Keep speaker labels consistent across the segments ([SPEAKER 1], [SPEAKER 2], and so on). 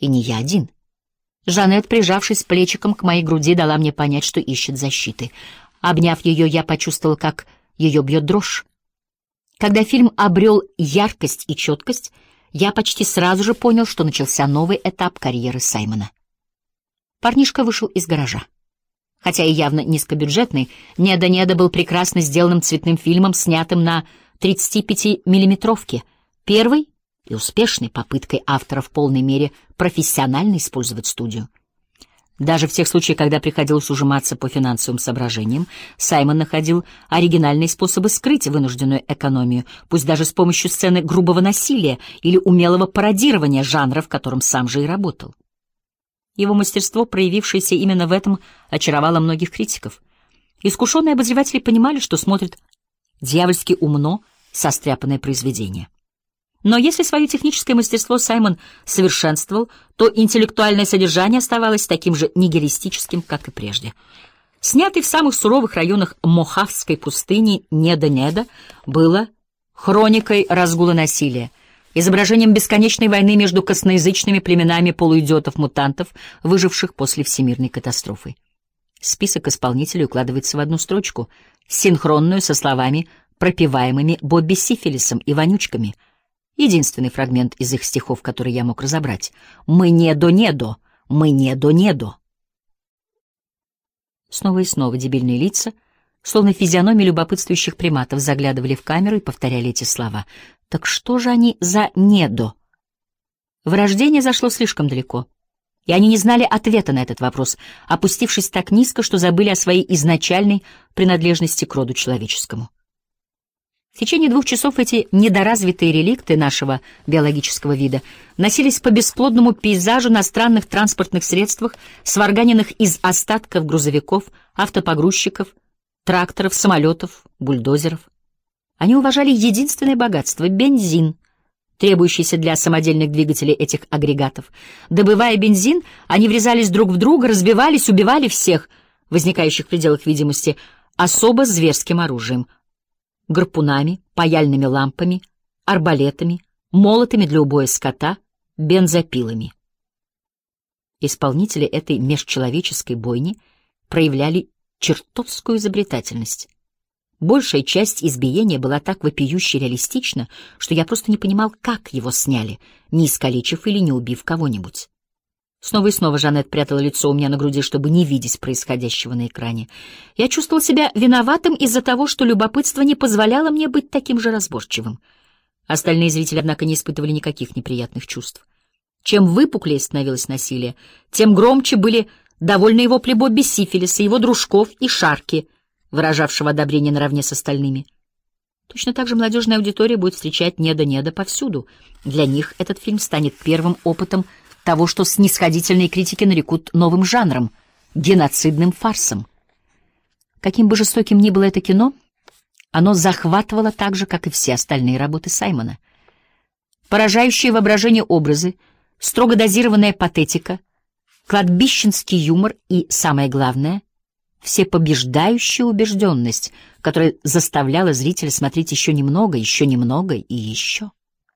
[SPEAKER 1] И не я один. Жанет, прижавшись плечиком к моей груди, дала мне понять, что ищет защиты. Обняв ее, я почувствовал, как ее бьет дрожь. Когда фильм обрел яркость и четкость, я почти сразу же понял, что начался новый этап карьеры Саймона. Парнишка вышел из гаража. Хотя и явно низкобюджетный, «Неда-Неда» был прекрасно сделанным цветным фильмом, снятым на 35-миллиметровке, первой и успешной попыткой автора в полной мере профессионально использовать студию. Даже в тех случаях, когда приходилось ужиматься по финансовым соображениям, Саймон находил оригинальные способы скрыть вынужденную экономию, пусть даже с помощью сцены грубого насилия или умелого пародирования жанра, в котором сам же и работал. Его мастерство, проявившееся именно в этом, очаровало многих критиков. Искушенные обозреватели понимали, что смотрят дьявольски умно состряпанное произведение. Но если свое техническое мастерство Саймон совершенствовал, то интеллектуальное содержание оставалось таким же нигилистическим, как и прежде. Снятый в самых суровых районах Мохавской пустыни «Неда-Неда» было хроникой разгула насилия, изображением бесконечной войны между косноязычными племенами полуидиотов-мутантов, выживших после всемирной катастрофы. Список исполнителей укладывается в одну строчку, синхронную со словами, пропеваемыми Бобби Сифилисом и вонючками. Единственный фрагмент из их стихов, который я мог разобрать. «Мы недо-недо, мы недо-недо». Снова и снова дебильные лица, словно физиономии любопытствующих приматов, заглядывали в камеру и повторяли эти слова. Так что же они за «недо»? Вырождение зашло слишком далеко, и они не знали ответа на этот вопрос, опустившись так низко, что забыли о своей изначальной принадлежности к роду человеческому. В течение 2 часов эти недоразвитые реликты нашего биологического вида носились по бесплодному пейзажу на странных транспортных средствах, сварганенных из остатков грузовиков, автопогрузчиков, тракторов, самолетов, бульдозеров. Они уважали единственное богатство — бензин, требующийся для самодельных двигателей этих агрегатов. Добывая бензин, они врезались друг в друга, разбивались, убивали всех, возникающих в пределах видимости, особо зверским оружием — гарпунами, паяльными лампами, арбалетами, молотами для убоя скота, бензопилами. Исполнители этой межчеловеческой бойни проявляли чертовскую изобретательность. Большая часть избиения была так вопиюще реалистична, что я просто не понимал, как его сняли, не искалечив или не убив кого-нибудь. Снова и снова Жанет прятала лицо у меня на груди, чтобы не видеть происходящего на экране. Я чувствовал себя виноватым из-за того, что любопытство не позволяло мне быть таким же разборчивым. Остальные зрители, однако, не испытывали никаких неприятных чувств. Чем выпуклее становилось насилие, тем громче были довольны вопли Бобби Сифилиса, его дружков и Шарки, выражавшего одобрение наравне с остальными. Точно так же молодежная аудитория будет встречать «Неда-Неда» повсюду. Для них этот фильм станет первым опытом того, что снисходительные критики нарекут новым жанром — геноцидным фарсом. Каким бы жестоким ни было это кино, оно захватывало так же, как и все остальные работы Саймона. Поражающие воображение образы, строго дозированная патетика, кладбищенский юмор и, самое главное, всепобеждающая убежденность, которая заставляла зрителя смотреть еще немного и еще.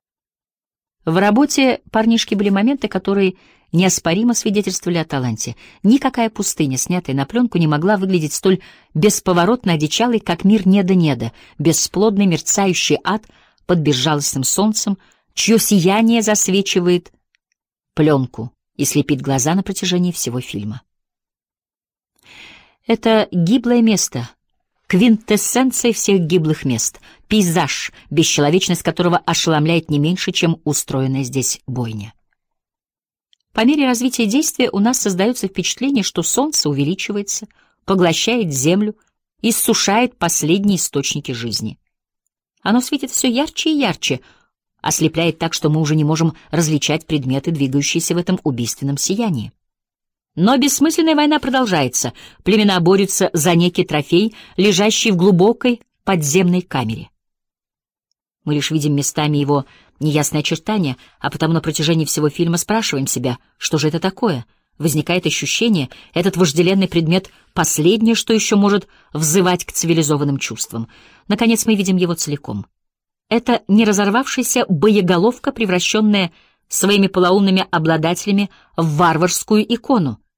[SPEAKER 1] В работе парнишки были моменты, которые неоспоримо свидетельствовали о таланте. Никакая пустыня, снятая на пленку, не могла выглядеть столь бесповоротно одичалой, как мир Неда-Неда, бесплодный мерцающий ад под безжалостным солнцем, чье сияние засвечивает пленку и слепит глаза на протяжении всего фильма. Это гиблое место, квинтэссенция всех гиблых мест, пейзаж, бесчеловечность которого ошеломляет не меньше, чем устроенная здесь бойня. По мере развития действия у нас создается впечатление, что солнце увеличивается, поглощает землю, иссушает последние источники жизни. Оно светит все ярче и ярче, ослепляет так, что мы уже не можем различать предметы, двигающиеся в этом убийственном сиянии. Но бессмысленная война продолжается, племена борются за некий трофей, лежащий в глубокой подземной камере. Мы лишь видим местами его неясные очертания, а потому на протяжении всего фильма спрашиваем себя, что же это такое? Возникает ощущение, этот вожделенный предмет — последнее, что еще может взывать к цивилизованным чувствам. Наконец мы видим его целиком. Это не разорвавшаяся боеголовка, превращенная своими полоумными обладателями в варварскую икону.